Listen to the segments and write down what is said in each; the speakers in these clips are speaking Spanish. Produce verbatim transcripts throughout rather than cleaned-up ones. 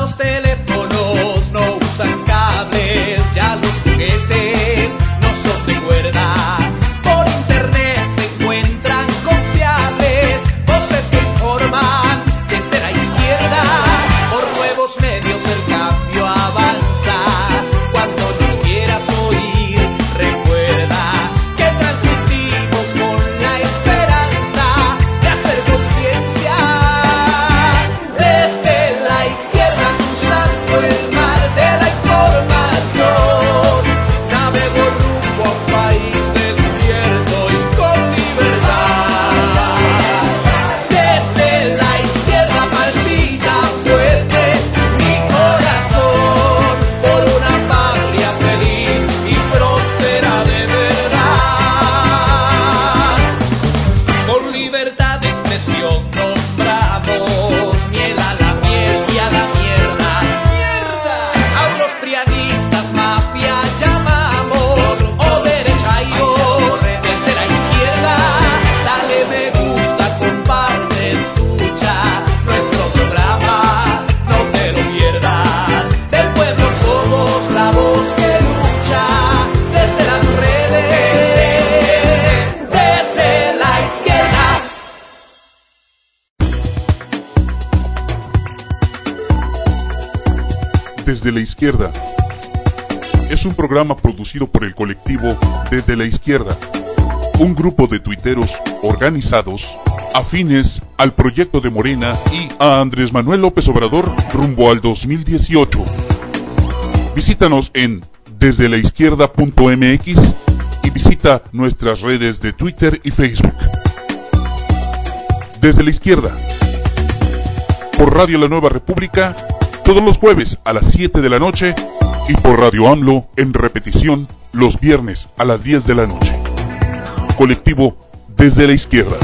los teléfonos no usan cables, ya los juguetes no son de cuerda. Por internet se encuentran confiables voces que informan desde la izquierda. Por nuevos medios el cambio avanza. Cuando nos quieras oír, recuerda que transmitimos con la esperanza de hacer conciencia. Desde la izquierda cruzando el mar de la información, navego rumbo a un país despierto y con libertad. Desde la izquierda palpita fuerte mi corazón por una patria feliz y próspera de verdad. Con libertad de expresión nombramos miel a la miel y a la mierda. ¡Mierda! A unos prianistas mafia llamamos, o derechairos desde la izquierda. Dale me gusta, comparte, escucha nuestro programa, no te lo pierdas. Del pueblo somos la voz que lucha desde las redes, desde la izquierda. Desde la Izquierda es un programa producido por el colectivo Desde la Izquierda, un grupo de tuiteros organizados afines al proyecto de Morena y a Andrés Manuel López Obrador rumbo al dos mil dieciocho. Visítanos en desde la izquierda punto m x y visita nuestras redes de Twitter y Facebook. Desde la Izquierda, por Radio La Nueva República, todos los jueves a las siete de la noche y por Radio AMLO en repetición los viernes a las diez de la noche. Colectivo Desde la Izquierda.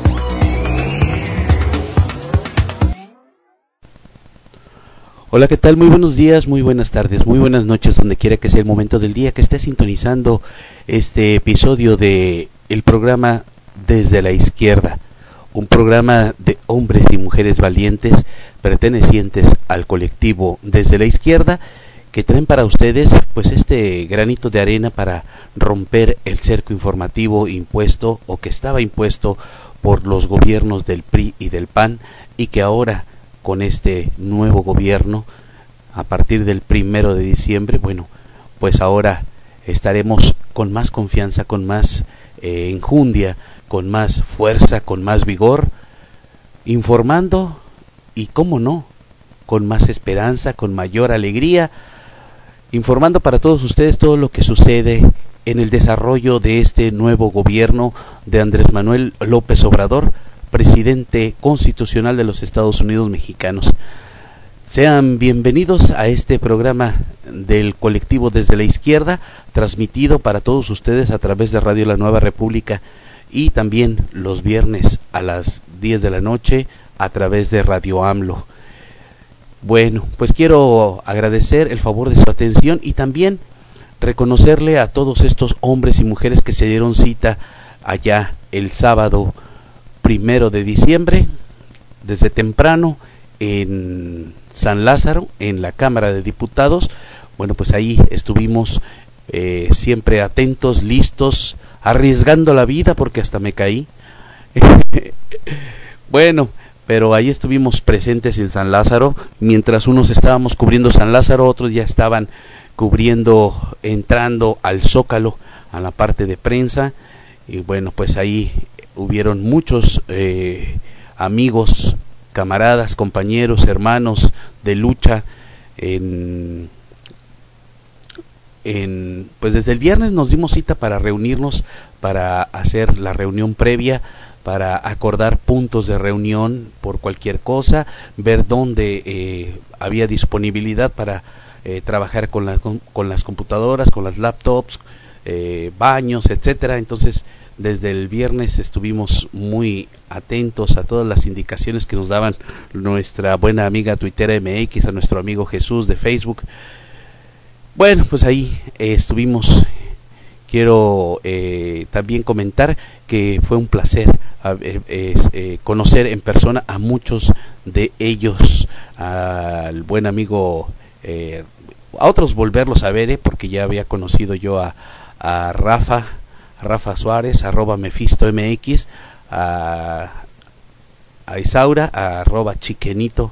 Hola, ¿qué tal? Muy buenos días, muy buenas tardes, muy buenas noches, donde quiera que sea el momento del día que esté sintonizando este episodio de el programa Desde la Izquierda, un programa de hombres y mujeres valientes pertenecientes al colectivo Desde la Izquierda, que traen para ustedes pues este granito de arena para romper el cerco informativo impuesto o que estaba impuesto por los gobiernos del P R I y del P A N, y que ahora con este nuevo gobierno a partir del primero de diciembre, bueno, pues ahora estaremos con más confianza, con más eh, enjundia, con más fuerza, con más vigor, informando y, cómo no, con más esperanza, con mayor alegría, informando para todos ustedes todo lo que sucede en el desarrollo de este nuevo gobierno de Andrés Manuel López Obrador, presidente constitucional de los Estados Unidos mexicanos. Sean bienvenidos a este programa del colectivo Desde la Izquierda, transmitido para todos ustedes a través de Radio La Nueva República y también los viernes a las diez de la noche a través de Radio AMLO. Bueno, pues quiero agradecer el favor de su atención y también reconocerle a todos estos hombres y mujeres que se dieron cita allá el sábado primero de diciembre, desde temprano en San Lázaro, en la Cámara de Diputados. Bueno, pues ahí estuvimos eh, siempre atentos, listos, arriesgando la vida porque hasta me caí. Bueno, pero ahí estuvimos presentes en San Lázaro, mientras unos estábamos cubriendo San Lázaro, otros ya estaban cubriendo, entrando al Zócalo, a la parte de prensa, y bueno, pues ahí hubieron muchos eh, amigos, camaradas, compañeros, hermanos de lucha. En, en, pues desde el viernes nos dimos cita para reunirnos, para hacer la reunión previa, para acordar puntos de reunión por cualquier cosa, ver dónde eh, había disponibilidad para eh, trabajar con, la, con, con las computadoras, con las laptops, eh, baños, etcétera. Entonces, desde el viernes estuvimos muy atentos a todas las indicaciones que nos daban nuestra buena amiga tuitera M X, a nuestro amigo Jesús de Facebook. Bueno, pues ahí eh, estuvimos quiero eh, también comentar que fue un placer eh, eh, conocer en persona a muchos de ellos, al buen amigo, eh, a otros volverlos a ver, eh, porque ya había conocido yo a, a Rafa, a Rafa Suárez, arroba Mefisto M X, a, a Isaura, a arroba Chiquenito,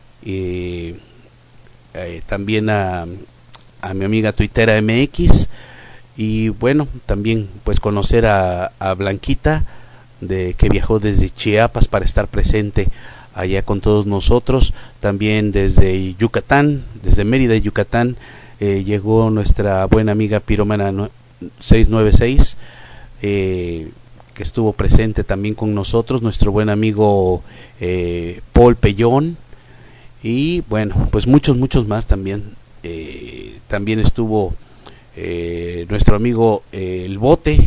y eh, también a, a mi amiga tuitera M X, y bueno, también pues conocer a, a Blanquita, de que viajó desde Chiapas para estar presente allá con todos nosotros. También desde Yucatán, desde Mérida, Yucatán, eh, llegó nuestra buena amiga Piromana seiscientos noventa y seis, eh, que estuvo presente también con nosotros, nuestro buen amigo eh, Paul Pellón, y bueno, pues muchos, muchos más también. Eh, también estuvo eh, nuestro amigo eh, El Bote,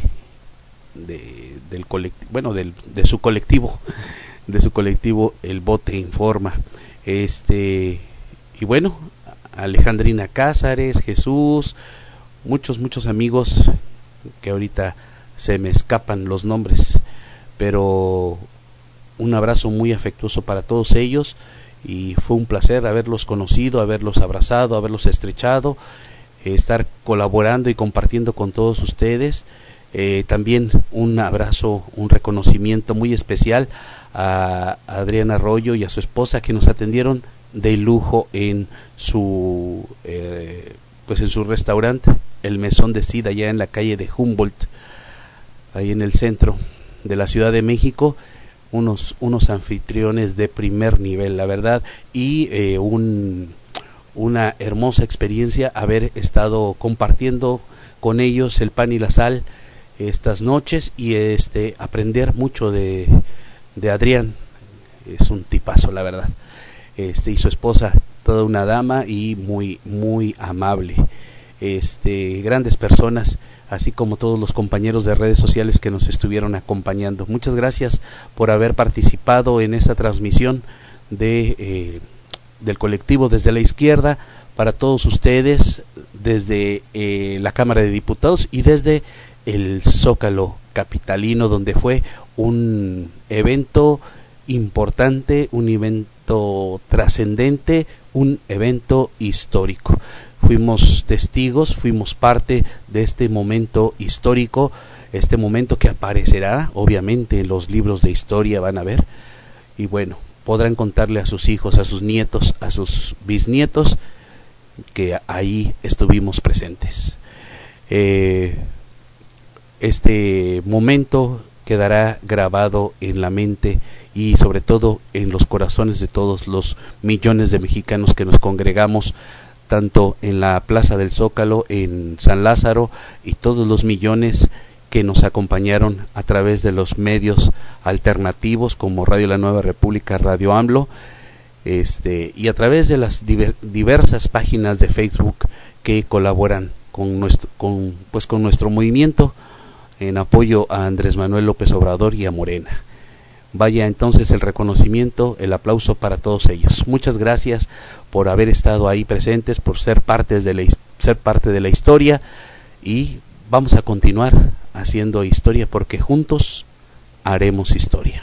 de, del colectivo, bueno, del, de su colectivo, de su colectivo El Bote Informa, este, y bueno, Alejandrina Cázares, Jesús, muchos, muchos amigos que ahorita se me escapan los nombres, pero un abrazo muy afectuoso para todos ellos, y fue un placer haberlos conocido, haberlos abrazado, haberlos estrechado, eh, estar colaborando y compartiendo con todos ustedes. Eh, también un abrazo, un reconocimiento muy especial a Adriana Arroyo y a su esposa, que nos atendieron de lujo en su eh, pues en su restaurante, el Mesón de Cid, allá en la calle de Humboldt, ahí en el centro de la Ciudad de México. Unos, unos anfitriones de primer nivel, la verdad, y eh, un, una hermosa experiencia haber estado compartiendo con ellos el pan y la sal estas noches, y este aprender mucho de, de Adrián. Es un tipazo, la verdad, este y su esposa, toda una dama y muy muy amable, este grandes personas, así como todos los compañeros de redes sociales que nos estuvieron acompañando. Muchas gracias por haber participado en esta transmisión de eh, del colectivo Desde la Izquierda, para todos ustedes, desde eh, la Cámara de Diputados y desde el Zócalo capitalino, donde fue un evento importante, un evento trascendente, un evento histórico. Fuimos testigos, fuimos parte de este momento histórico, este momento que aparecerá obviamente en los libros de historia, van a ver, y bueno, podrán contarle a sus hijos, a sus nietos, a sus bisnietos, que ahí estuvimos presentes. Eh, este momento quedará grabado en la mente y sobre todo en los corazones de todos los millones de mexicanos que nos congregamos tanto en la Plaza del Zócalo, en San Lázaro, y todos los millones que nos acompañaron a través de los medios alternativos como Radio La Nueva República, Radio AMLO, este, y a través de las diver, diversas páginas de Facebook que colaboran con nuestro, con, pues con nuestro movimiento en apoyo a Andrés Manuel López Obrador y a Morena. Vaya entonces el reconocimiento, el aplauso para todos ellos. Muchas gracias por haber estado ahí presentes, por ser partes de la, ser parte de la historia, y vamos a continuar haciendo historia, porque juntos haremos historia.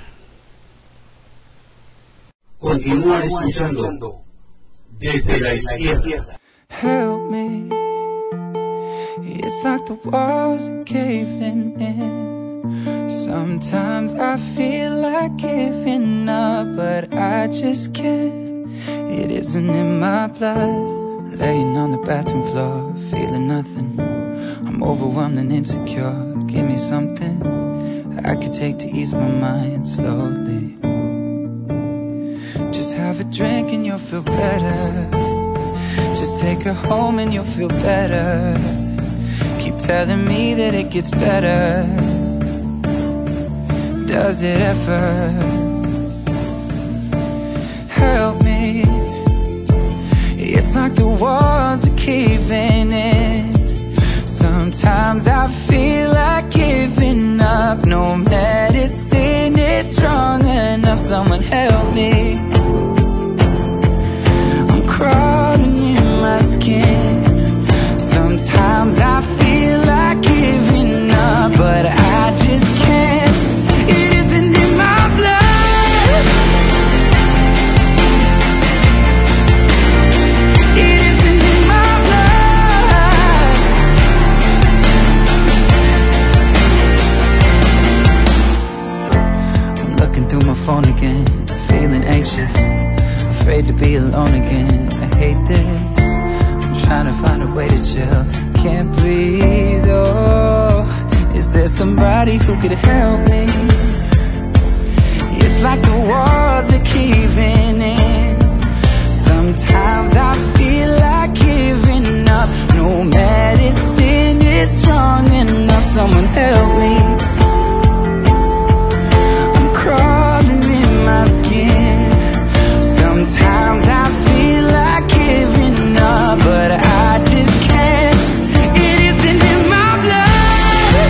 Continúa escuchando Desde la Izquierda. Help me. It's like the walls are caving in. Sometimes I feel like giving up, but I just can't. It isn't in my blood. Laying on the bathroom floor, feeling nothing. I'm overwhelmed and insecure. Give me something I could take to ease my mind slowly. Just have a drink and you'll feel better. Just take her home and you'll feel better. Keep telling me that it gets better. Does it ever? Help me. It's like the walls are caving in. Sometimes I feel like giving up. No medicine is strong enough. Someone help me. I'm crawling in my skin. Sometimes I feel like giving again, feeling anxious, afraid to be alone again. I hate this, I'm trying to find a way to chill, can't breathe, oh. Is there somebody who could help me? It's like the walls are caving in. Sometimes I feel like giving up. No medicine is strong enough. Someone help me. I'm crawling in my skin. Sometimes I feel like giving up, but I just can't. It isn't in my blood.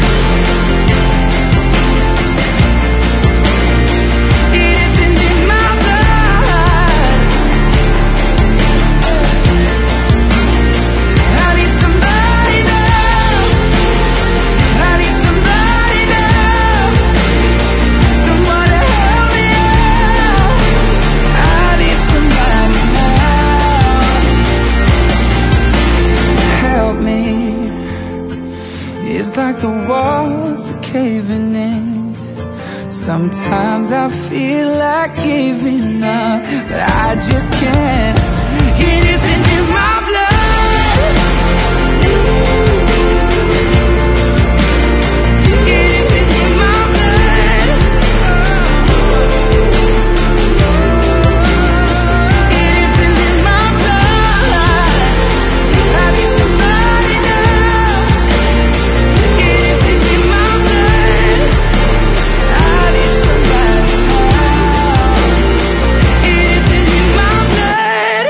It isn't in my blood. I need somebody now. I need somebody now. Someone to help me out. I need somebody now. Help me. It's like the walls are caving in. Sometimes I feel like giving up, but I just can't. It isn't in my blood. It isn't in my blood. It isn't in my blood. I need somebody now. It isn't in my blood. I need somebody now. It isn't in my blood.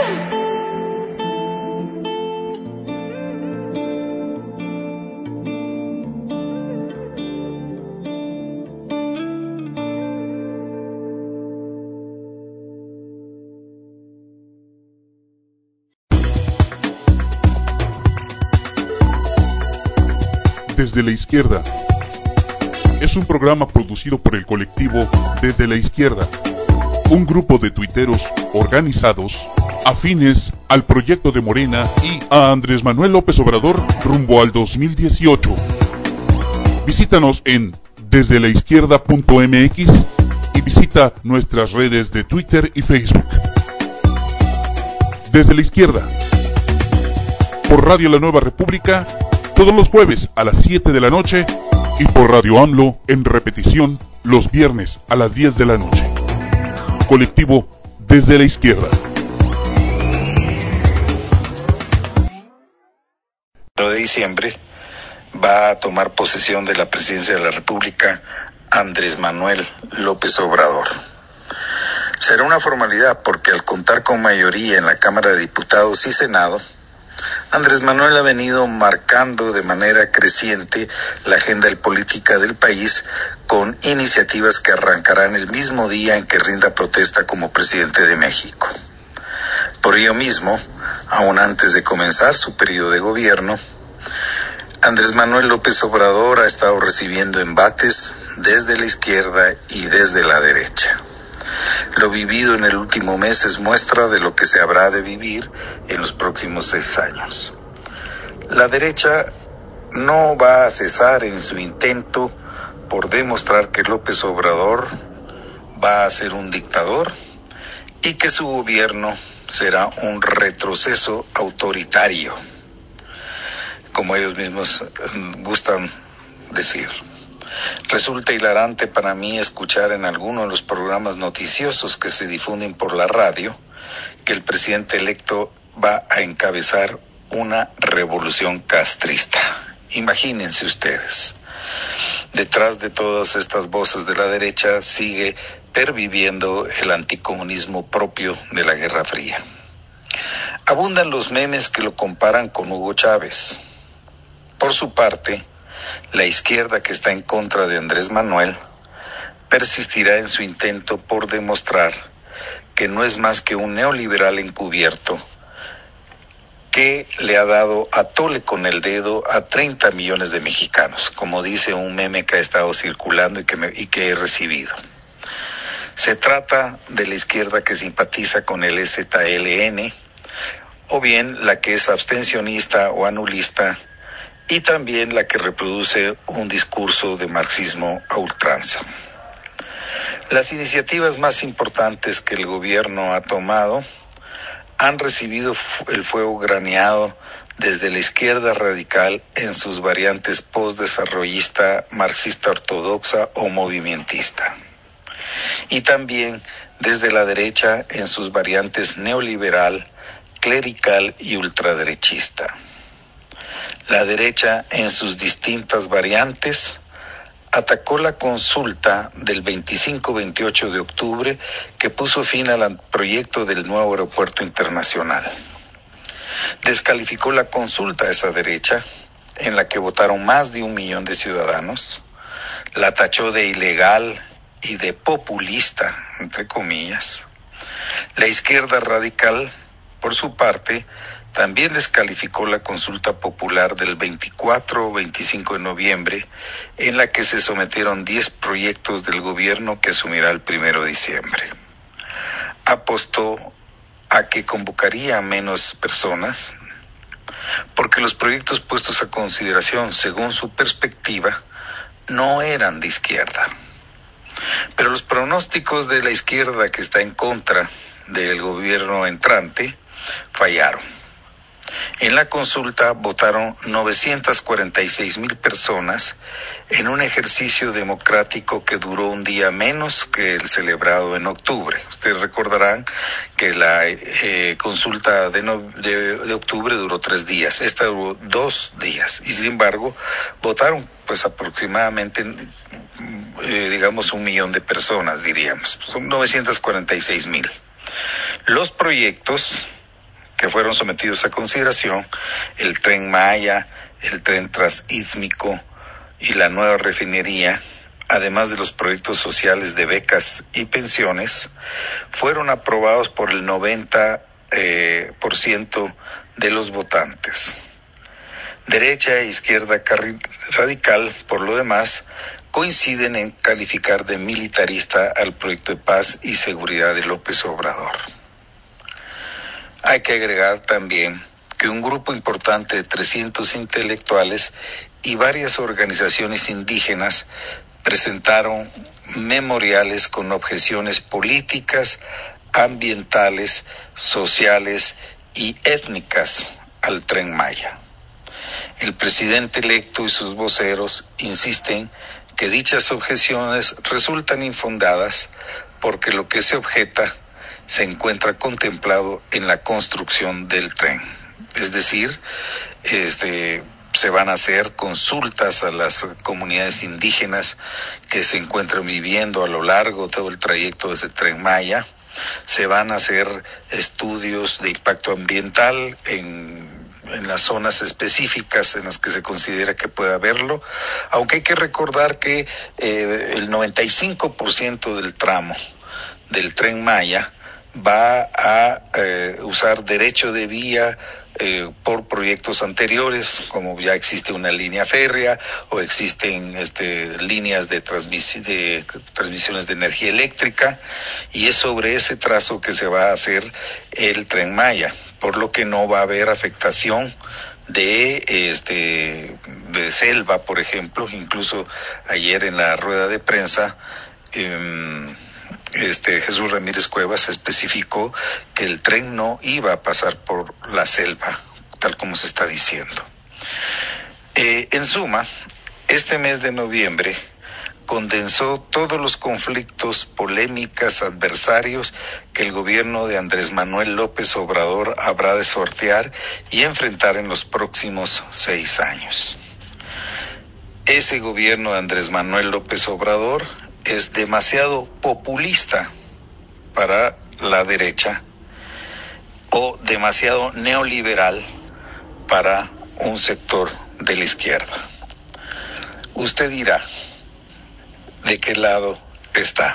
Desde la Izquierda es un programa producido por el colectivo Desde la Izquierda, un grupo de tuiteros organizados afines al proyecto de Morena y a Andrés Manuel López Obrador rumbo al dos mil dieciocho. Visítanos en desde la izquierda punto m x y visita nuestras redes de Twitter y Facebook. Desde la Izquierda, por Radio La Nueva República, todos los jueves a las siete de la noche y por Radio AMLO en repetición los viernes a las diez de la noche. Colectivo Desde la Izquierda. de diciembre va a tomar posesión de la presidencia de la República Andrés Manuel López Obrador. Será una formalidad porque al contar con mayoría en la Cámara de Diputados y Senado, Andrés Manuel ha venido marcando de manera creciente la agenda política del país con iniciativas que arrancarán el mismo día en que rinda protesta como presidente de México. Por ello mismo, aún antes de comenzar su periodo de gobierno, Andrés Manuel López Obrador ha estado recibiendo embates desde la izquierda y desde la derecha. Lo vivido en el último mes es muestra de lo que se habrá de vivir en los próximos seis años. La derecha no va a cesar en su intento por demostrar que López Obrador va a ser un dictador y que su gobierno será un retroceso autoritario, como ellos mismos gustan decir. Resulta hilarante para mí escuchar en alguno de los programas noticiosos que se difunden por la radio que el presidente electo va a encabezar una revolución castrista. Imagínense ustedes. Detrás de todas estas voces de la derecha sigue perviviendo el anticomunismo propio de la Guerra Fría. Abundan los memes que lo comparan con Hugo Chávez. Por su parte, la izquierda que está en contra de Andrés Manuel persistirá en su intento por demostrar que no es más que un neoliberal encubierto que le ha dado a tole con el dedo a treinta millones de mexicanos, como dice un meme que ha estado circulando y que, me, y que he recibido. Se trata de la izquierda que simpatiza con el E Z L N, o bien la que es abstencionista o anulista, y también la que reproduce un discurso de marxismo a ultranza. Las iniciativas más importantes que el gobierno ha tomado han recibido el fuego graneado desde la izquierda radical en sus variantes postdesarrollista, marxista ortodoxa o movimentista, y también desde la derecha en sus variantes neoliberal, clerical y ultraderechista. La derecha en sus distintas variantes atacó la consulta del veinticinco veintiocho de octubre que puso fin al proyecto del nuevo aeropuerto internacional. Descalificó la consulta a esa derecha, en la que votaron más de un millón de ciudadanos, la tachó de ilegal y de populista, entre comillas. La izquierda radical, por su parte, también descalificó la consulta popular del veinticuatro o veinticinco de noviembre, en la que se sometieron diez proyectos del gobierno que asumirá el primero de diciembre. Apostó a que convocaría a menos personas, porque los proyectos puestos a consideración, según su perspectiva, no eran de izquierda. Pero los pronósticos de la izquierda que está en contra del gobierno entrante fallaron. En la consulta votaron novecientas cuarenta y seis mil personas en un ejercicio democrático que duró un día menos que el celebrado en octubre. Ustedes recordarán que la eh, consulta de, no, de, de octubre duró tres días, esta duró dos días, y sin embargo votaron pues aproximadamente, eh, digamos, un millón de personas, diríamos, son novecientas cuarenta y seis mil. Los proyectos que fueron sometidos a consideración, el Tren Maya, el Tren Transístmico y la nueva refinería, además de los proyectos sociales de becas y pensiones, fueron aprobados por el noventa por ciento eh, de los votantes. Derecha e izquierda radical, por lo demás, coinciden en calificar de militarista al proyecto de paz y seguridad de López Obrador. Hay que agregar también que un grupo importante de trescientos intelectuales y varias organizaciones indígenas presentaron memoriales con objeciones políticas, ambientales, sociales y étnicas al Tren Maya. El presidente electo y sus voceros insisten que dichas objeciones resultan infundadas porque lo que se objeta se encuentra contemplado en la construcción del tren. Es decir, este, se van a hacer consultas a las comunidades indígenas que se encuentran viviendo a lo largo de todo el trayecto de ese Tren Maya. Se van a hacer estudios de impacto ambiental en, en las zonas específicas en las que se considera que puede haberlo, aunque hay que recordar que eh, el noventa y cinco por ciento del tramo del Tren Maya va a eh, usar derecho de vía eh, por proyectos anteriores, como ya existe una línea férrea o existen este, líneas de, transmisi- de transmisiones de energía eléctrica, y es sobre ese trazo que se va a hacer el Tren Maya, por lo que no va a haber afectación de este de selva, por ejemplo. Incluso ayer en la rueda de prensa eh, Este, Jesús Ramírez Cuevas especificó que el tren no iba a pasar por la selva, tal como se está diciendo. Eh, en suma, este mes de noviembre condensó todos los conflictos, polémicas, adversarios que el gobierno de Andrés Manuel López Obrador habrá de sortear y enfrentar en los próximos seis años. Ese gobierno de Andrés Manuel López Obrador es demasiado populista para la derecha o demasiado neoliberal para un sector de la izquierda. Usted dirá, ¿de qué lado está?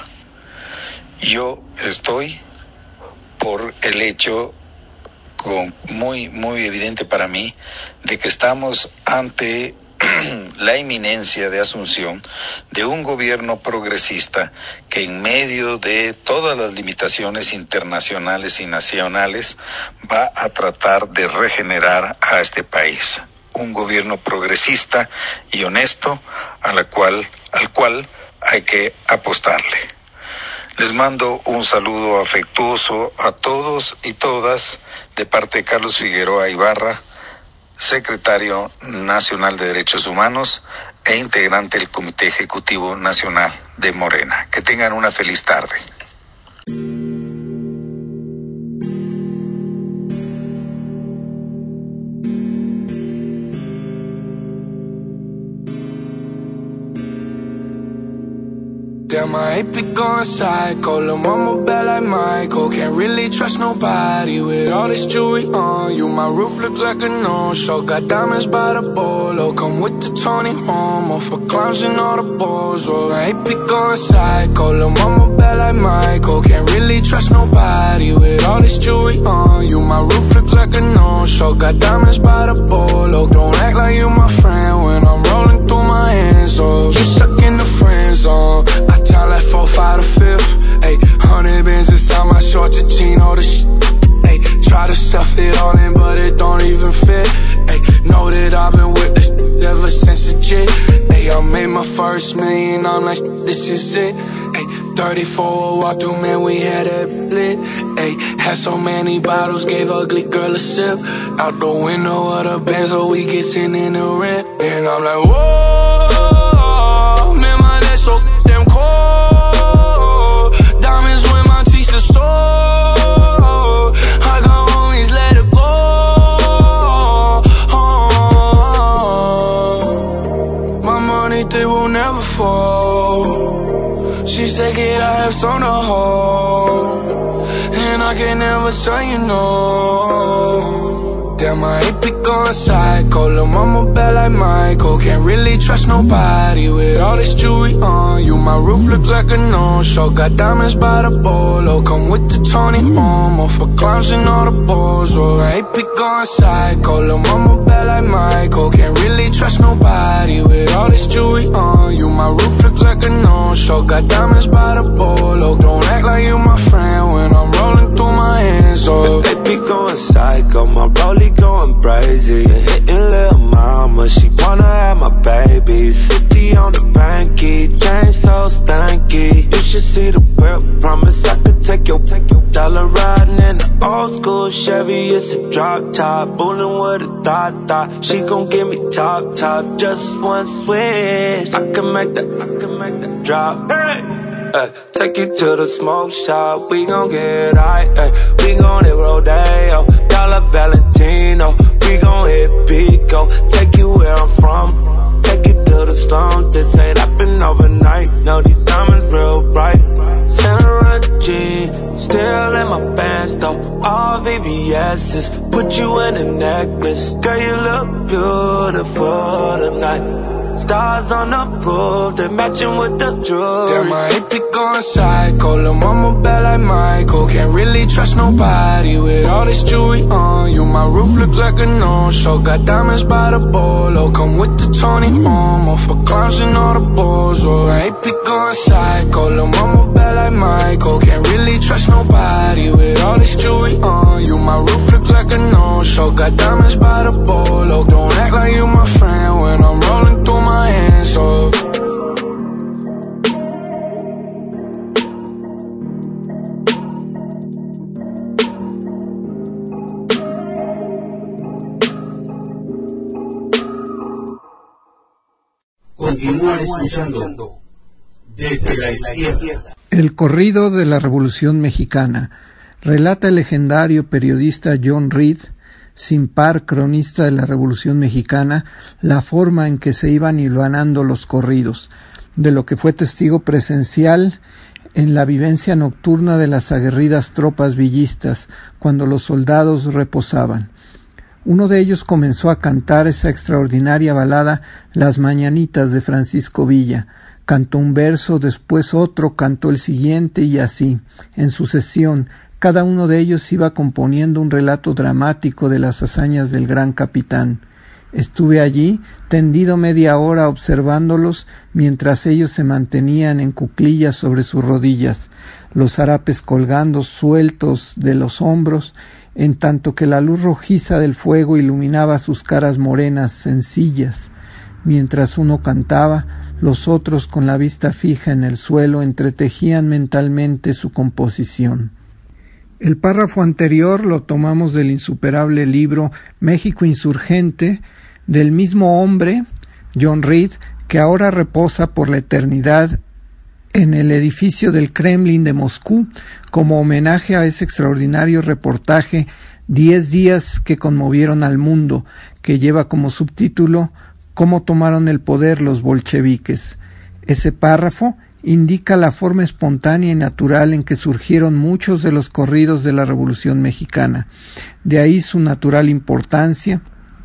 Yo estoy por el hecho con, muy, muy evidente para mí de que estamos ante la inminencia de asunción de un gobierno progresista que en medio de todas las limitaciones internacionales y nacionales va a tratar de regenerar a este país. Un gobierno progresista y honesto a la cual, al cual hay que apostarle. Les mando un saludo afectuoso a todos y todas de parte de Carlos Figueroa Ibarra, secretario nacional de Derechos Humanos e integrante del Comité Ejecutivo Nacional de Morena. Que tengan una feliz tarde. Damn, I hate be going psycho. Lil' mama bad like Michael. Can't really trust nobody with all this jewelry on you. My roof look like a no-show. Got diamonds by the bolo. Come with the Tony Momo for clowns and all the balls. Oh, I hate be going psycho. Lil' mama bad like Michael. Can't really trust nobody with all this jewelry on you. My roof look like a no-show. Got diamonds by the bolo. Don't act like you my friend when I'm rolling through my hands. Oh, you stuck in the friend zone. I time like four, five, to fifth. Ayy, hundred bins inside my shorts and chino. The sh- Ayy, try to stuff it all in, but it don't even fit. Ayy, know that I've been with this ever since a jit. Ayy, I made my first million. I'm like, this is it. Ayy, thirty-four walk through, man, we had it lit. Ayy, had so many bottles, gave ugly girl a sip. Out the window of the Benz, so we get sent in the rent. And I'm like, whoa, man, my neck so damn cold. Diamonds when my teeth are sore. I got homies, let it go. Oh, my money, they will never fall. She said, kid, I have some to hold, and I can never tell you no. Damn, I hate be going psycho. Lil' mama bad like Michael. Can't really trust nobody with all this jewelry on you. My roof look like a no-show. Got diamonds by the bolo. Come with the Tony Momo for clowns and all the balls. Oh, I hate be going psycho. Lil' mama bad like Michael. Can't really trust nobody with all this jewelry on you. My roof look like a no-show. Got diamonds by the bolo. Don't act like you my friend when I'm rolling through my hands. Oh, they be going psycho. My rollie going crazy, hitting lil' mama, she wanna have my babies. Fifty on the banky, chain so stanky. You should see the whip, promise I could take your, take your dollar riding in the old school Chevy. It's a drop top, bullin' with a thought thought. She gon' give me top top, just one switch. I can make that, I can make that drop. Hey. Uh, take you to the smoke shop, we gon' get high, uh, we gon' hit Rodeo, Dollar Valentino, we gon' hit Pico, take you where I'm from, take you to the slums, this ain't happen overnight, no these diamonds real bright, Santa G, still in my pants though, all V V S's, put you in a necklace, girl you look beautiful tonight. Stars on the roof, they're matching with the jewelry. Damn, I hate be going psycho. Lil' mama bad like Michael. Can't really trust nobody with all this jewelry on you. My roof look like a no-show. Got diamonds by the bolo. Come with the Tony Momo for clowns and all the balls. Oh, I hate be going psycho. Lil' mama bad like Michael. Can't really trust nobody with all this jewelry on you. My roof look like a no-show. Got diamonds by the bolo. Don't act like you my friend when I'm rolling through my hands, oh. Continúan escuchando Desde la Izquierda. El corrido de la Revolución Mexicana. Relata el legendario periodista John Reed, sin par cronista de la Revolución Mexicana, la forma en que se iban hilvanando los corridos, de lo que fue testigo presencial en la vivencia nocturna de las aguerridas tropas villistas, cuando los soldados reposaban. Uno de ellos comenzó a cantar esa extraordinaria balada Las Mañanitas de Francisco Villa. Cantó un verso, después otro, cantó el siguiente y así, en sucesión. Cada uno de ellos iba componiendo un relato dramático de las hazañas del gran capitán. Estuve allí, tendido media hora observándolos, mientras ellos se mantenían en cuclillas sobre sus rodillas, los harapes colgando sueltos de los hombros, en tanto que la luz rojiza del fuego iluminaba sus caras morenas, sencillas. Mientras uno cantaba, los otros con la vista fija en el suelo entretejían mentalmente su composición. El párrafo anterior lo tomamos del insuperable libro México Insurgente, del mismo hombre, John Reed, que ahora reposa por la eternidad en el edificio del Kremlin de Moscú, como homenaje a ese extraordinario reportaje Diez días que conmovieron al mundo, que lleva como subtítulo Cómo tomaron el poder los bolcheviques. Ese párrafo indica la forma espontánea y natural en que surgieron muchos de los corridos de la Revolución Mexicana. De ahí su natural importancia.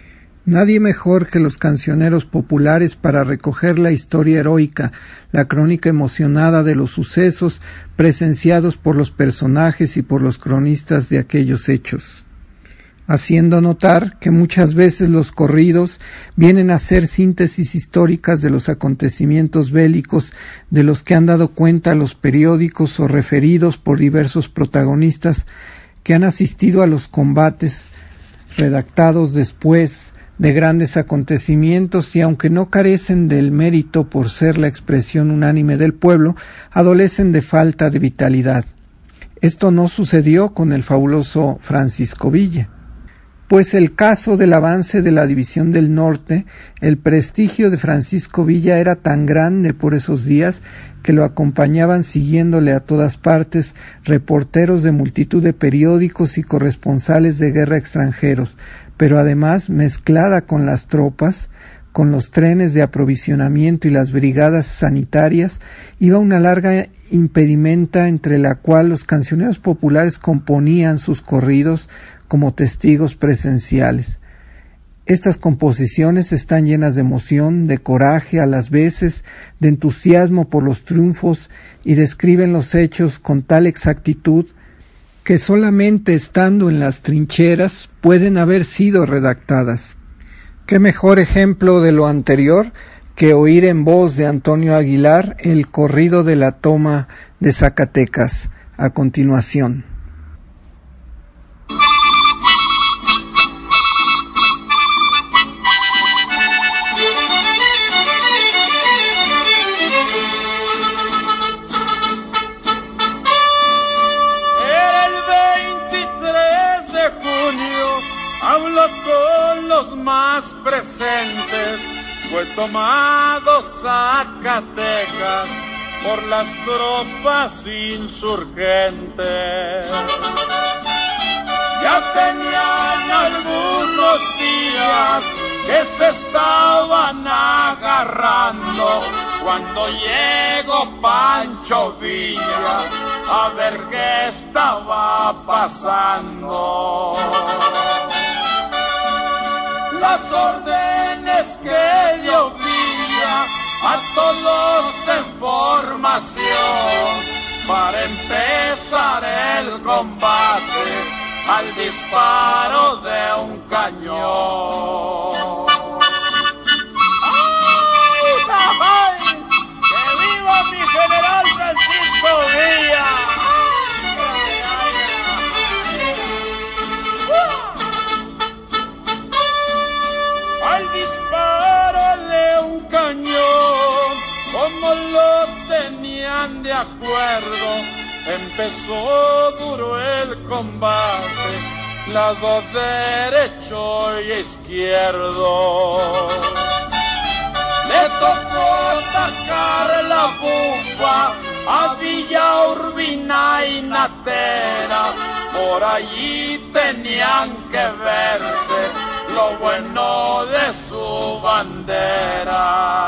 Nadie mejor que los cancioneros populares para recoger la historia heroica, la crónica emocionada de los sucesos presenciados por los personajes y por los cronistas de aquellos hechos, haciendo notar que muchas veces los corridos vienen a ser síntesis históricas de los acontecimientos bélicos de los que han dado cuenta los periódicos o referidos por diversos protagonistas que han asistido a los combates, redactados después de grandes acontecimientos y aunque no carecen del mérito por ser la expresión unánime del pueblo, adolecen de falta de vitalidad. Esto no sucedió con el fabuloso Francisco Villa, pues el caso del avance de la División del Norte, el prestigio de Francisco Villa era tan grande por esos días que lo acompañaban siguiéndole a todas partes reporteros de multitud de periódicos y corresponsales de guerra extranjeros, pero además mezclada con las tropas, con los trenes de aprovisionamiento y las brigadas sanitarias, iba una larga impedimenta entre la cual los cancioneros populares componían sus corridos como testigos presenciales. Estas composiciones están llenas de emoción, de coraje a las veces, de entusiasmo por los triunfos y describen los hechos con tal exactitud que solamente estando en las trincheras pueden haber sido redactadas. ¿Qué mejor ejemplo de lo anterior que oír en voz de Antonio Aguilar el corrido de la toma de Zacatecas a continuación? Fue tomado Zacatecas por las tropas insurgentes. Ya tenían algunos días que se estaban agarrando cuando llegó Pancho Villa a ver qué estaba pasando. Las órdenes que llovía a todos en formación para empezar el combate al disparo de un cañón. ¡Ay, ay! ¡Que viva mi general Francisco Villa! Como lo tenían de acuerdo, empezó duro el combate, lado derecho y izquierdo. Le tocó atacar la bufa a Villa Urbina y Natera, por allí tenían que verse lo bueno de su bandera.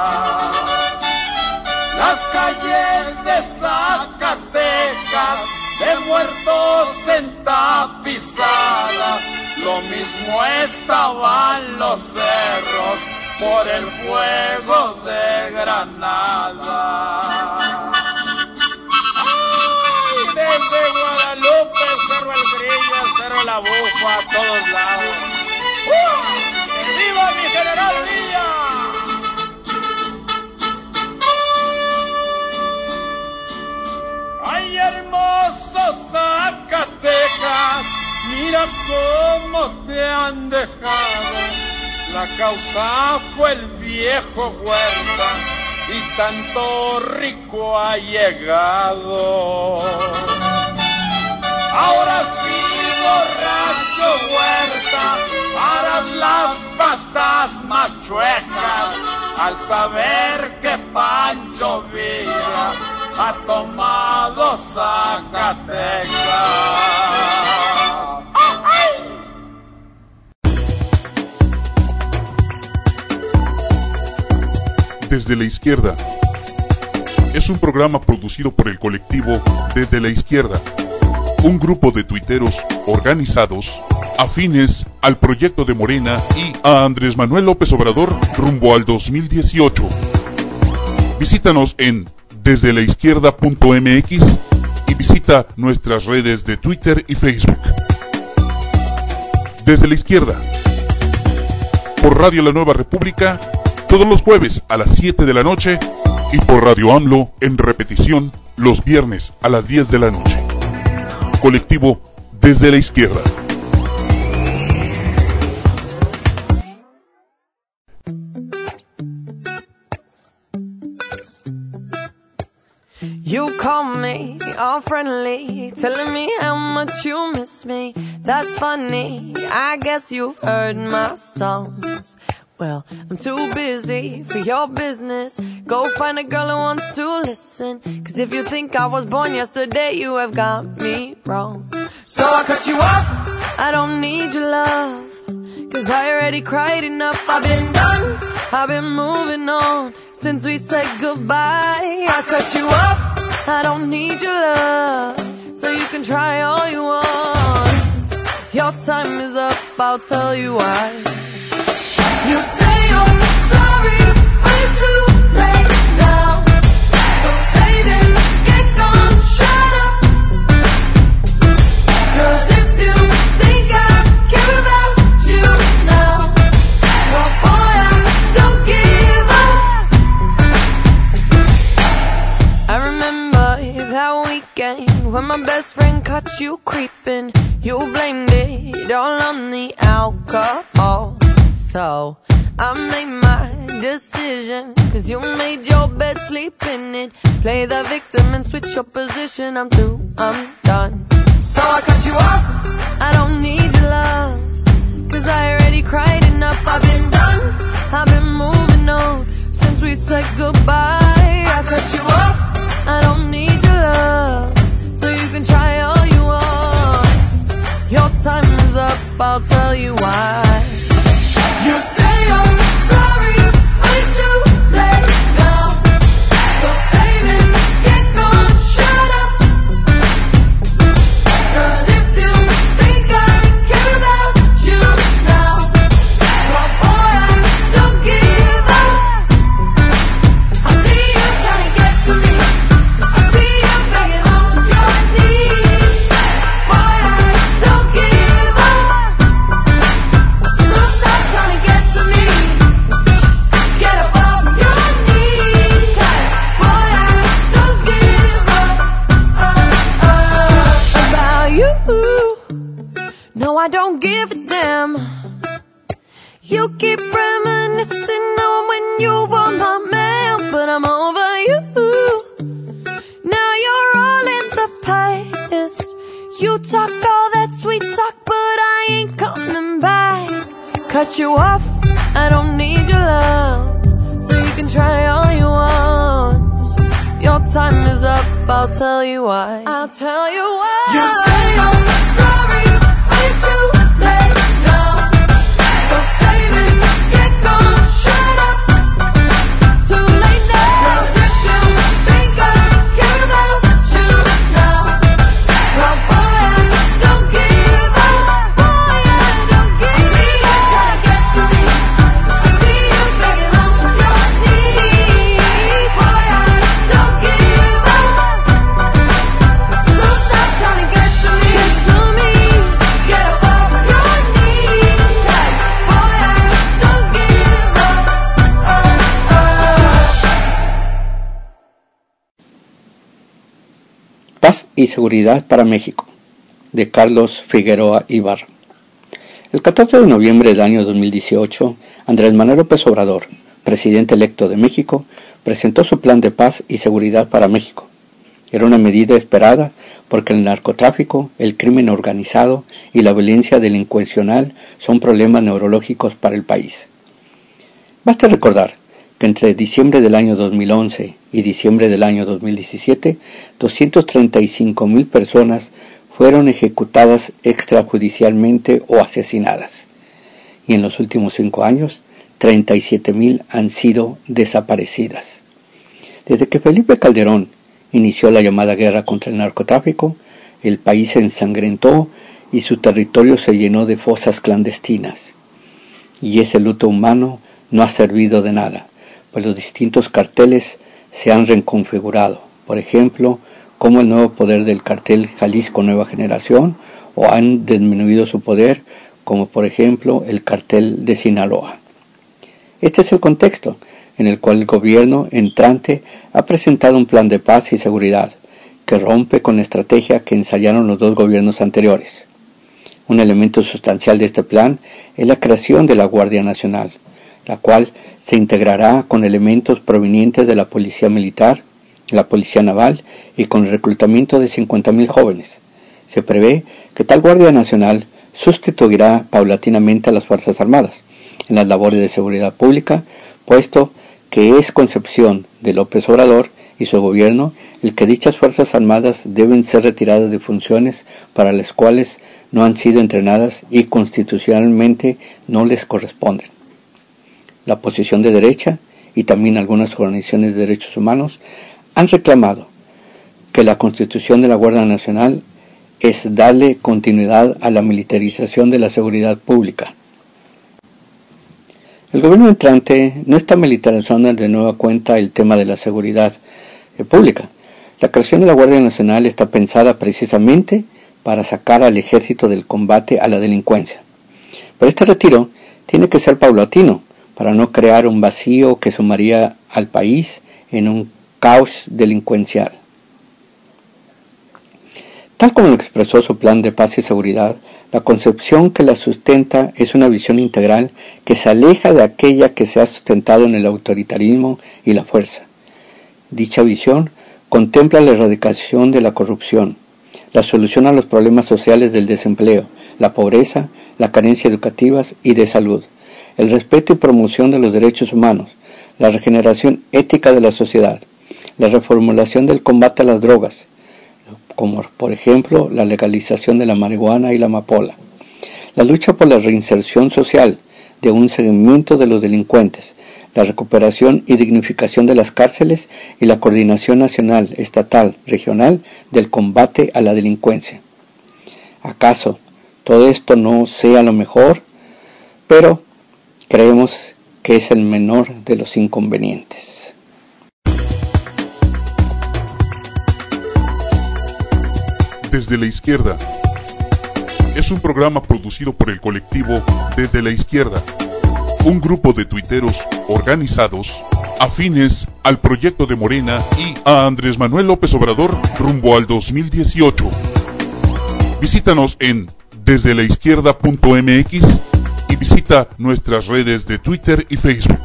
Las calles de Zacatecas de muertos entapizadas, lo mismo estaban los cerros por el fuego de Granada. ¡Ay! Desde Guadalupe, el Cerro El Grillo, el Cerro La Bufa, a todos lados. ¡Uh! ¡Que viva mi general Villa! ¡Ay, hermoso Zacatecas! Mira cómo te han dejado. La causa fue el viejo Huerta y tanto rico ha llegado. Ahora sí, borracho Huerta, harás las patas más chuecas al saber que Pancho Villa ha tomado Zacatecas. Desde la Izquierda es un programa producido por el colectivo Desde la Izquierda, un grupo de tuiteros organizados afines al proyecto de Morena y a Andrés Manuel López Obrador rumbo al dos mil dieciocho. Visítanos en desde la izquierda punto m x y visita nuestras redes de Twitter y Facebook. Desde la Izquierda, por Radio La Nueva República, todos los jueves a las siete de la noche y por Radio AMLO en repetición los viernes a las diez de la noche. Colectivo Desde la Izquierda. You call me all friendly, telling me how much you miss me. That's funny, I guess you've heard my songs. Well, I'm too busy for your business. Go find a girl who wants to listen. Cause if you think I was born yesterday, you have got me wrong. So I cut you off, I don't need your love. Cause I already cried enough, I've been done, I've been moving on since we said goodbye. I cut you off, I don't need your love. So you can try all you want. Your time is up, I'll tell you why. You say I'm sorry, but it's too late now. So save it, get gone, shut up. Cause if you think I care about you now, well boy, I don't give up. I remember that weekend when my best friend caught you creeping. You blamed it all on the alcohol. So I made my decision, cause you made your bed, sleep in it. Play the victim and switch your position. I'm through, I'm done. So I cut you off, I don't need your love. Cause I already cried enough, I've been done, I've been moving on since we said goodbye. I cut you off, I don't need your love. So you can try all you want. Your time is up, I'll tell you why. You say I'm sorry, but it's too late now. So save it, get gone, shut up. Cause if you think I care about you now, well boy, I don't give up. I see you trying to get to me, I see you begging on your knees. Boy, I don't give up. So stop trying to get to me, get up off your knees. Boy, I don't give up about you. No, I don't give a damn. You keep reminiscing on when you were my man, but I'm over you. Now you're all in the past. You talk all that sweet talk, but I ain't coming back. Cut you off, I don't need your love. So you can try all you want. Your time is up, I'll tell you why. I'll tell you why. You say I'm sorry, but it's too late now. So save it, get gone, shut up. Too late now. Cause if you think I care about you now, well boy, I don't give up. Boy, I don't give up. I see you trying to get to me, I see you begging on your knees. Boy, I don't give up. So stop trying to get to me, get to me. Get up off your knees. Boy, I don't give up. Paz y seguridad para México, de Carlos Figueroa Ibarra. El catorce de noviembre del año dos mil dieciocho, Andrés Manuel López Obrador, presidente electo de México, presentó su plan de paz y seguridad para México. Era una medida esperada porque el narcotráfico, el crimen organizado y la violencia delincuencial son problemas neurológicos para el país. Basta recordar que entre diciembre del año dos mil once y diciembre del año dos mil diecisiete, doscientas treinta y cinco mil personas fueron ejecutadas extrajudicialmente o asesinadas. Y en los últimos cinco años, treinta y siete mil han sido desaparecidas. Desde que Felipe Calderón inició la llamada guerra contra el narcotráfico, el país se ensangrentó y su territorio se llenó de fosas clandestinas. Y ese luto humano no ha servido de nada, pues los distintos carteles se han reconfigurado. Por ejemplo, como el nuevo poder del cartel Jalisco Nueva Generación, o han disminuido su poder, como por ejemplo el cartel de Sinaloa. Este es el contexto en el cual el gobierno entrante ha presentado un plan de paz y seguridad que rompe con la estrategia que ensayaron los dos gobiernos anteriores. Un elemento sustancial de este plan es la creación de la Guardia Nacional, la cual se integrará con elementos provenientes de la Policía Militar, la Policía Naval y con el reclutamiento de cincuenta mil jóvenes. Se prevé que tal Guardia Nacional sustituirá paulatinamente a las Fuerzas Armadas en las labores de seguridad pública, puesto que es concepción de López Obrador y su gobierno el que dichas Fuerzas Armadas deben ser retiradas de funciones para las cuales no han sido entrenadas y constitucionalmente no les corresponden. La oposición de derecha y también algunas organizaciones de derechos humanos han reclamado que la constitución de la Guardia Nacional es darle continuidad a la militarización de la seguridad pública. El gobierno entrante no está militarizando de nueva cuenta el tema de la seguridad pública. La creación de la Guardia Nacional está pensada precisamente para sacar al ejército del combate a la delincuencia. Pero este retiro tiene que ser paulatino para no crear un vacío que sumaría al país en un caos delincuencial. Tal como lo expresó su plan de paz y seguridad, la concepción que la sustenta es una visión integral que se aleja de aquella que se ha sustentado en el autoritarismo y la fuerza. Dicha visión contempla la erradicación de la corrupción, la solución a los problemas sociales del desempleo, la pobreza, la carencia educativa y de salud, el respeto y promoción de los derechos humanos, la regeneración ética de la sociedad, la reformulación del combate a las drogas, como por ejemplo la legalización de la marihuana y la amapola, la lucha por la reinserción social de un segmento de los delincuentes, la recuperación y dignificación de las cárceles y la coordinación nacional, estatal, regional del combate a la delincuencia. ¿Acaso todo esto no sea lo mejor? Pero creemos que es el menor de los inconvenientes. Desde la Izquierda es un programa producido por el colectivo Desde la Izquierda, un grupo de tuiteros organizados afines al proyecto de Morena y a Andrés Manuel López Obrador rumbo al dos mil dieciocho. Visítanos en desde la izquierda punto m x y visita nuestras redes de Twitter y Facebook.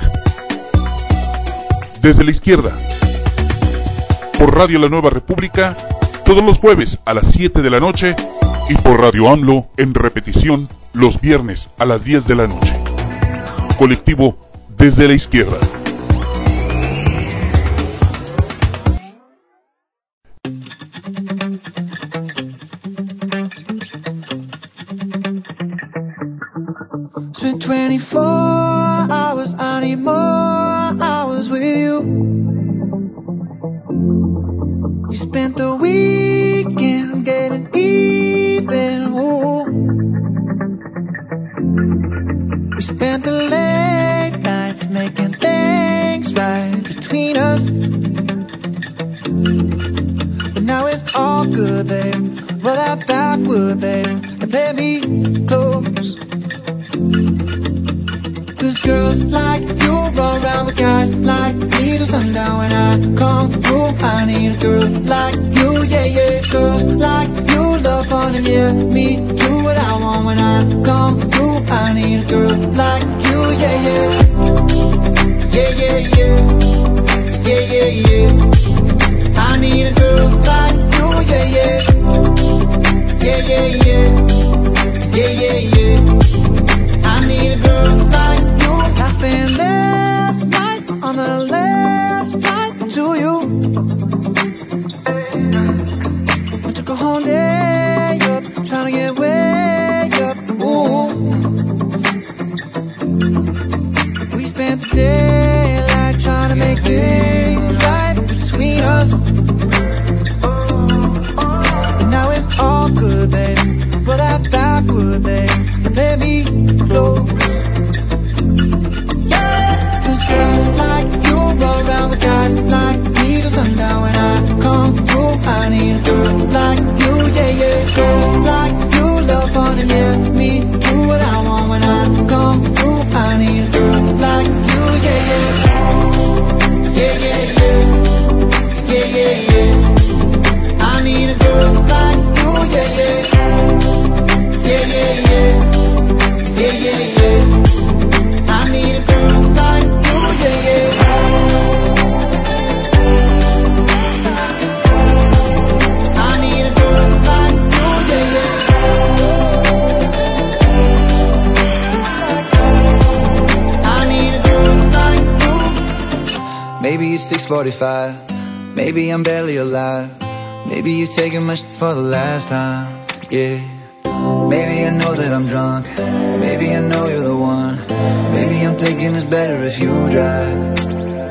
Desde la Izquierda, por Radio La Nueva República, todos los jueves a las siete de la noche y por Radio AMLO en repetición los viernes a las diez de la noche. Colectivo Desde la Izquierda. Spent twenty-four hours, I need more hours with you. You spent the weekend getting even, ooh. We spent the late nights making things right between us. But now it's all good, babe. Roll that backward, babe, and play me close. Cause girls like you run around with guys like me till sundown. When I come through, I need a girl like you, yeah, yeah. Girls like you love fun and yeah, me do what I want. When I come through, I need a girl like you, yeah, yeah. Yeah, yeah, yeah. Yeah, wanna get way up. Ooh. We spent the daylight trying to make things right between us. And now it's all good, babe. Well, I thought would, babe. Let me know. Yeah. Cause girls like you roll around with guys like me till sundown. When I come through, I need a girl like you, yeah, yeah. Girls like you love fun and yeah, me do what I want. When I come through, I need a girl like you, yeah, yeah. Yeah, yeah, yeah. Yeah, yeah, yeah. I need a girl like you, yeah, yeah. Yeah, yeah, yeah. Yeah, yeah, yeah. I need a girl like you, yeah, yeah. I need a girl like you, yeah, yeah. I need a girl like you. Maybe it's six forty-five. Maybe I'm barely alive. Maybe you're taking my shit for the last time. Yeah. Maybe I know that I'm drunk. Maybe I know you're the one. Maybe I'm thinking it's better if you drive.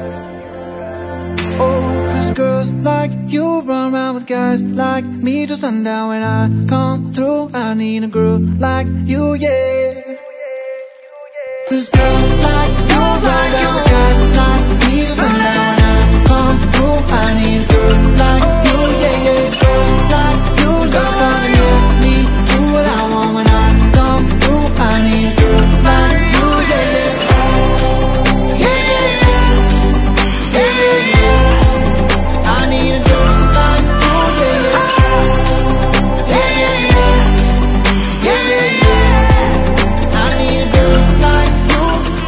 Oh, cause girls like you run around with guys like me till sundown. When I come through, I need a girl like you, yeah. Cause girls like you run around with guys like me till sundown. When I come through, I need a girl like you, yeah, yeah. Girls like you love fun and yeah, me do what I want. When I come through, I need a girl like you, yeah, yeah. Yeah, yeah, yeah. Yeah, yeah, yeah. I need a girl like you, yeah, yeah. Yeah, yeah, yeah. Yeah, yeah, yeah. I need a girl like you.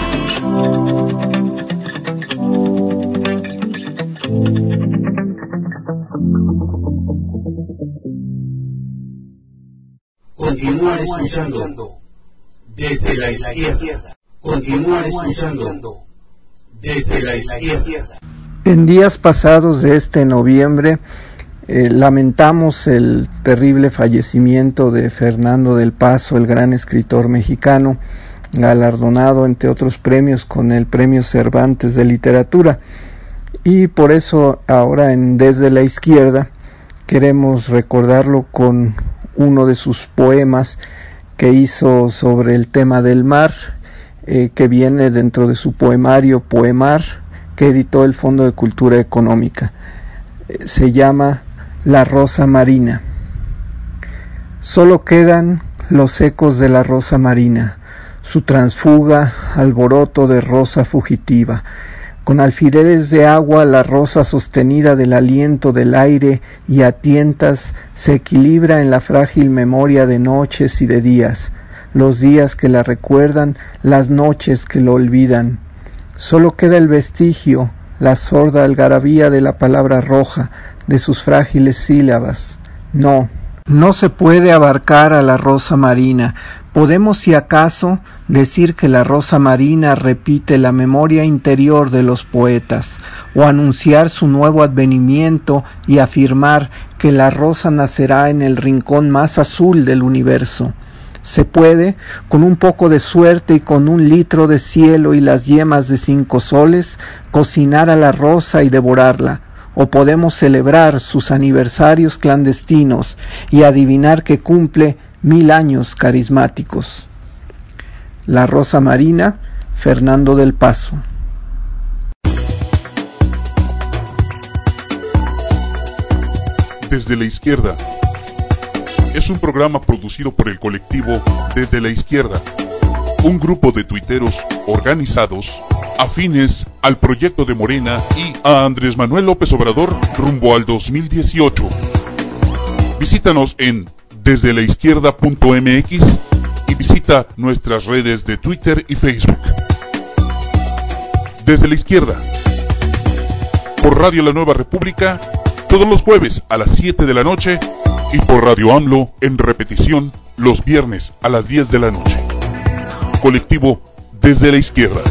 Continúa escuchando desde la izquierda. Continúa escuchando desde la izquierda. En días pasados de este noviembre eh, lamentamos el terrible fallecimiento de Fernando del Paso, el gran escritor mexicano, galardonado entre otros premios con el Premio Cervantes de Literatura. Y por eso ahora en Desde la Izquierda queremos recordarlo con uno de sus poemas que hizo sobre el tema del mar, eh, que viene dentro de su poemario Poemar, que editó el Fondo de Cultura Económica. Eh, se llama La Rosa Marina. Solo quedan los ecos de la rosa marina, su transfuga, alboroto de rosa fugitiva. Con alfileres de agua la rosa sostenida del aliento del aire y a tientas se equilibra en la frágil memoria de noches y de días, los días que la recuerdan, las noches que lo olvidan. Solo queda el vestigio, la sorda algarabía de la palabra roja, de sus frágiles sílabas. No, no se puede abarcar a la rosa marina. Podemos, si acaso, decir que la rosa marina repite la memoria interior de los poetas, o anunciar su nuevo advenimiento y afirmar que la rosa nacerá en el rincón más azul del universo. Se puede, con un poco de suerte y con un litro de cielo y las yemas de cinco soles, cocinar a la rosa y devorarla. O podemos celebrar sus aniversarios clandestinos y adivinar que cumple mil años carismáticos. La Rosa Marina, Fernando del Paso. Desde la Izquierda es un programa producido por el colectivo Desde la Izquierda, un grupo de tuiteros organizados afines al proyecto de Morena y a Andrés Manuel López Obrador rumbo al dos mil dieciocho. Visítanos en desde la izquierda punto m x y visita nuestras redes de Twitter y Facebook. Desde la Izquierda, por Radio La Nueva República, todos los jueves a las siete de la noche y por Radio AMLO en repetición los viernes a las diez de la noche. Colectivo Desde la Izquierda.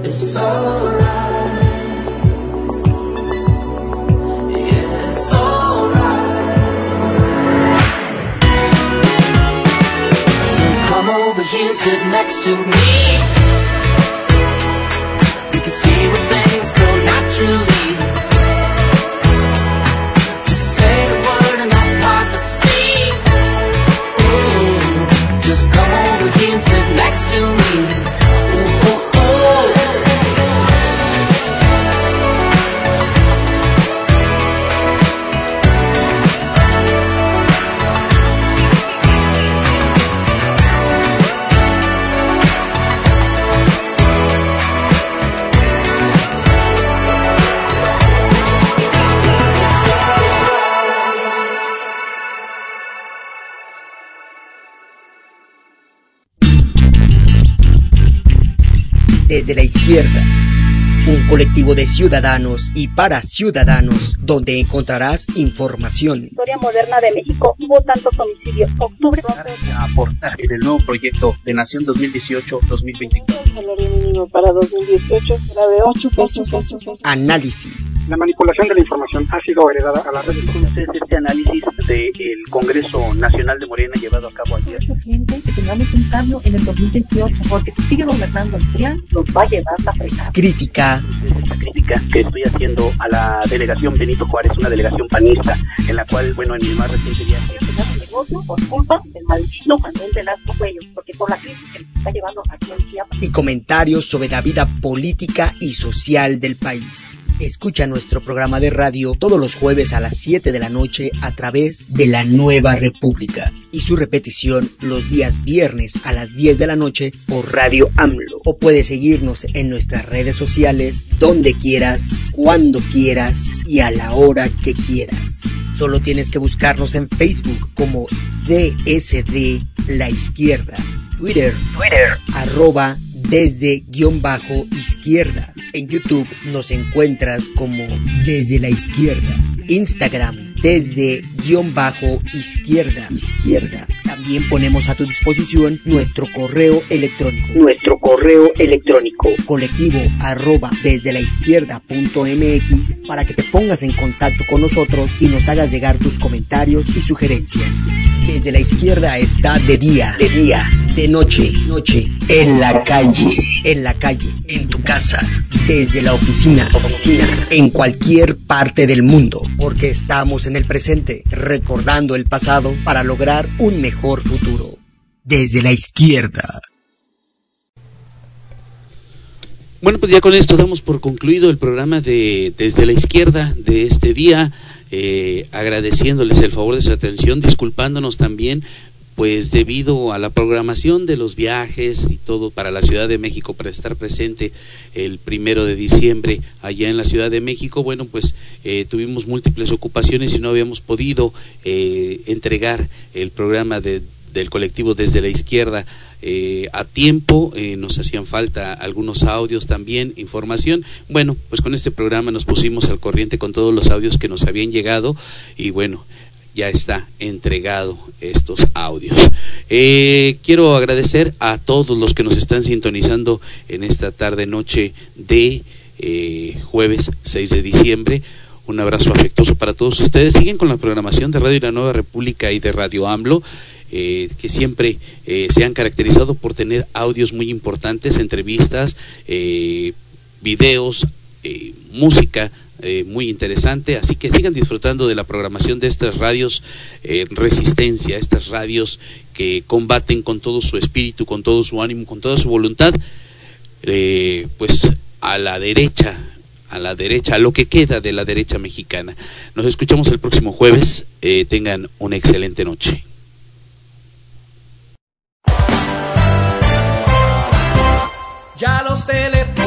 It's alright. Yeah, it's alright. So come over here and sit next to me. We can see where things go naturally. Just say the word and I'll part the sea. Mm. Just come over here and sit next to me. Desde la izquierda, un colectivo de ciudadanos y para ciudadanos, donde encontrarás información. Historia moderna de México, hubo tantos homicidios. Octubre. A aportar en el nuevo proyecto de Nación dos mil dieciocho dos mil veinticuatro. El salario mínimo para dos mil dieciocho será de ocho pesos. Análisis. La manipulación de la información ha sido heredada a la red. Entonces, este análisis del Congreso Nacional de Morena llevado a cabo ayer. Es urgente que tengamos un cambio en el dos mil dieciocho, porque si sigue gobernando el P R I A N, nos va a llevar la fregada. Crítica. Esta crítica que estoy haciendo a la delegación Benito Juárez, una delegación panista, en la cual, bueno, en mi más reciente viaje... negocio por culpa del maldito Manuel Velasco Cuello, porque por la crisis que nos está llevando aquí en Chiapas. Y comentarios sobre la vida política y social del país. Escucha nuestro programa de radio todos los jueves a las siete de la noche a través de La Nueva República y su repetición los días viernes a las diez de la noche por Radio AMLO. O puedes seguirnos en nuestras redes sociales donde quieras, cuando quieras y a la hora que quieras. Solo tienes que buscarnos en Facebook como D S D La Izquierda, Twitter, Twitter, arroba desde guión bajo izquierda. En YouTube nos encuentras como Desde la Izquierda. Instagram, desde guión bajo izquierda. Izquierda. También ponemos a tu disposición nuestro correo electrónico. Nuestro correo electrónico. Colectivo arroba desde la izquierda punto mx para que te pongas en contacto con nosotros y nos hagas llegar tus comentarios y sugerencias. Desde la Izquierda está de día, de día, de noche, noche, en la calle, en la calle, en tu casa, desde la oficina, oficina, en cualquier parte del mundo, porque estamos en el presente, recordando el pasado para lograr un mejor futuro. Desde la Izquierda. Bueno, pues ya con esto damos por concluido el programa de Desde la Izquierda de este día, eh, agradeciéndoles el favor de su atención, disculpándonos también, pues debido a la programación de los viajes y todo para la Ciudad de México, para estar presente el primero de diciembre allá en la Ciudad de México, bueno, pues eh, tuvimos múltiples ocupaciones y no habíamos podido eh, entregar el programa de del colectivo Desde la Izquierda eh, a tiempo, eh, nos hacían falta algunos audios también, información. Bueno, pues con este programa nos pusimos al corriente con todos los audios que nos habían llegado y bueno, ya está entregado estos audios. Eh, quiero agradecer a todos los que nos están sintonizando en esta tarde noche de eh, jueves seis de diciembre. Un abrazo afectuoso para todos ustedes. Siguen con la programación de Radio La Nueva República y de Radio AMLO, eh, que siempre eh, se han caracterizado por tener audios muy importantes, entrevistas, eh, videos, eh, música eh, muy interesante. Así que sigan disfrutando de la programación de estas radios eh, Resistencia, estas radios que combaten con todo su espíritu, con todo su ánimo, con toda su voluntad, eh, pues a la derecha, a la derecha, a lo que queda de la derecha mexicana. Nos escuchamos el próximo jueves. Eh, tengan una excelente noche. Ya los teléfonos